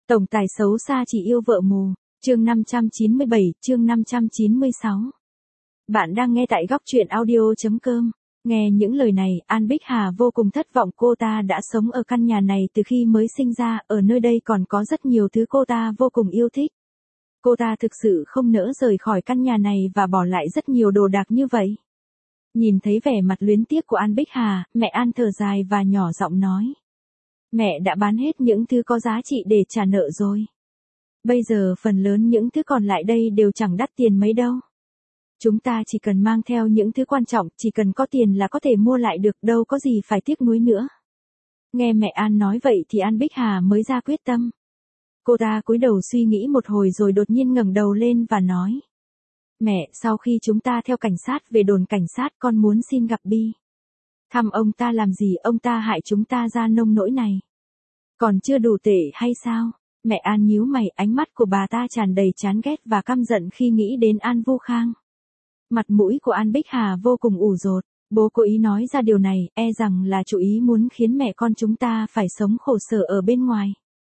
Tổng tài xấu xa chỉ yêu vợ mù. Chương 597, chương 596. Bạn đang nghe tại góc truyện audio.com. Nghe những lời này, An Bích Hà vô cùng thất vọng. Cô ta đã sống ở căn nhà này từ khi mới sinh ra, ở nơi đây còn có rất nhiều thứ cô ta vô cùng yêu thích. Cô ta thực sự không nỡ rời khỏi căn nhà này và bỏ lại rất nhiều đồ đạc như vậy. Nhìn thấy vẻ mặt luyến tiếc của An Bích Hà, mẹ An thở dài và nhỏ giọng nói. Mẹ đã bán hết những thứ có giá trị để trả nợ rồi. Bây giờ phần lớn những thứ còn lại đây đều chẳng đắt tiền mấy đâu. Chúng ta chỉ cần mang theo những thứ quan trọng, chỉ cần có tiền là có thể mua lại được, đâu có gì phải tiếc nuối nữa. Nghe mẹ An nói vậy thì An Bích Hà mới ra quyết tâm. Cô ta cúi đầu suy nghĩ một hồi rồi đột nhiên ngẩng đầu lên và nói. Mẹ, sau khi chúng ta theo cảnh sát về đồn cảnh sát, con muốn xin gặp Bi. Thăm ông ta làm gì, ông ta hại chúng ta ra nông nỗi này. Còn chưa đủ tệ hay sao? Mẹ An nhíu mày, ánh mắt của bà ta tràn đầy chán ghét và căm giận khi nghĩ đến An Vu Khang. Mặt mũi của An Bích Hà vô cùng ủ rột. Bố cố ý nói ra điều này, e rằng là chủ ý muốn khiến mẹ con chúng ta phải sống khổ sở ở bên ngoài.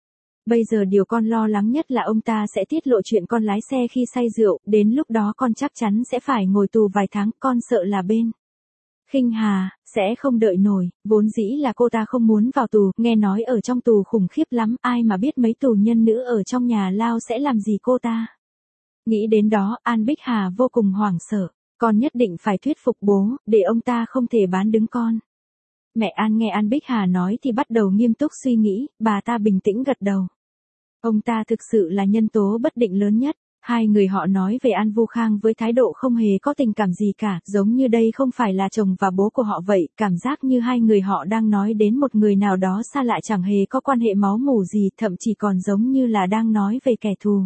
Bây giờ điều con lo lắng nhất là ông ta sẽ tiết lộ chuyện con lái xe khi say rượu, đến lúc đó con chắc chắn sẽ phải ngồi tù vài tháng, con sợ là bên Khinh Hà sẽ không đợi nổi. Vốn dĩ là cô ta không muốn vào tù, nghe nói ở trong tù khủng khiếp lắm, ai mà biết mấy tù nhân nữ ở trong nhà lao sẽ làm gì cô ta. Nghĩ đến đó, An Bích Hà vô cùng hoảng sợ. Con nhất định phải thuyết phục bố, để ông ta không thể bán đứng con. Mẹ An nghe An Bích Hà nói thì bắt đầu nghiêm túc suy nghĩ, bà ta bình tĩnh gật đầu. Ông ta thực sự là nhân tố bất định lớn nhất. Hai người họ nói về An Vu Khang với thái độ không hề có tình cảm gì cả, giống như đây không phải là chồng và bố của họ vậy, cảm giác như hai người họ đang nói đến một người nào đó xa lạ chẳng hề có quan hệ máu mủ gì, thậm chí còn giống như là đang nói về kẻ thù.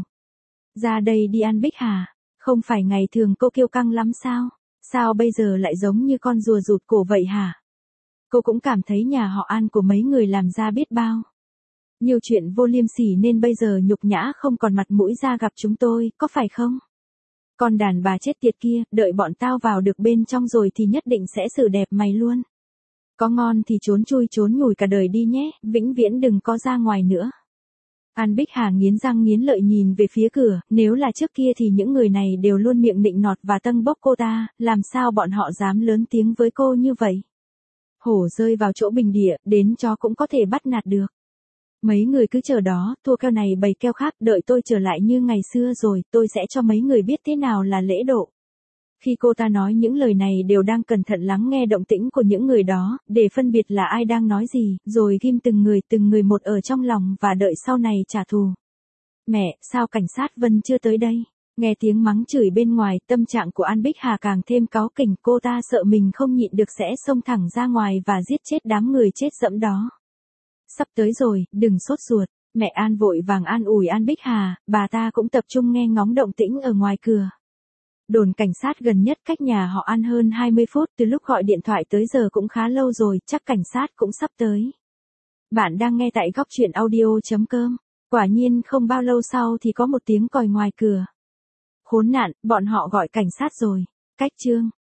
Ra đây đi An Bích Hà, không phải ngày thường cô kiêu căng lắm sao? Sao bây giờ lại giống như con rùa rụt cổ vậy hả? Cô cũng cảm thấy nhà họ An của mấy người làm ra biết bao nhiều chuyện vô liêm sỉ nên bây giờ nhục nhã không còn mặt mũi ra gặp chúng tôi, có phải không? Con đàn bà chết tiệt kia, đợi bọn tao vào được bên trong rồi thì nhất định sẽ xử đẹp mày luôn. Có ngon thì trốn chui trốn nhủi cả đời đi nhé, vĩnh viễn đừng có ra ngoài nữa. An Bích Hà nghiến răng nghiến lợi nhìn về phía cửa, nếu là trước kia thì những người này đều luôn miệng nịnh nọt và tâng bốc cô ta, làm sao bọn họ dám lớn tiếng với cô như vậy? Hổ rơi vào chỗ bình địa, đến chó cũng có thể bắt nạt được. Mấy người cứ chờ đó, thua keo này bày keo khác, đợi tôi trở lại như ngày xưa rồi, tôi sẽ cho mấy người biết thế nào là lễ độ. Khi cô ta nói những lời này đều đang cẩn thận lắng nghe động tĩnh của những người đó, để phân biệt là ai đang nói gì, rồi ghim từng người một ở trong lòng và đợi sau này trả thù. Mẹ, sao cảnh sát Vân chưa tới đây? Nghe tiếng mắng chửi bên ngoài, tâm trạng của An Bích Hà càng thêm cáu kỉnh, cô ta sợ mình không nhịn được sẽ xông thẳng ra ngoài và giết chết đám người chết dẫm đó. Sắp tới rồi, đừng sốt ruột. Mẹ An vội vàng an ủi An Bích Hà, bà ta cũng tập trung nghe ngóng động tĩnh ở ngoài cửa. Đồn cảnh sát gần nhất cách nhà họ An hơn 20 phút, từ lúc gọi điện thoại tới giờ cũng khá lâu rồi, chắc cảnh sát cũng sắp tới. Bạn đang nghe tại góc truyện audio.com. Quả nhiên không bao lâu sau thì có một tiếng còi ngoài cửa. Khốn nạn, bọn họ gọi cảnh sát rồi. Cách chương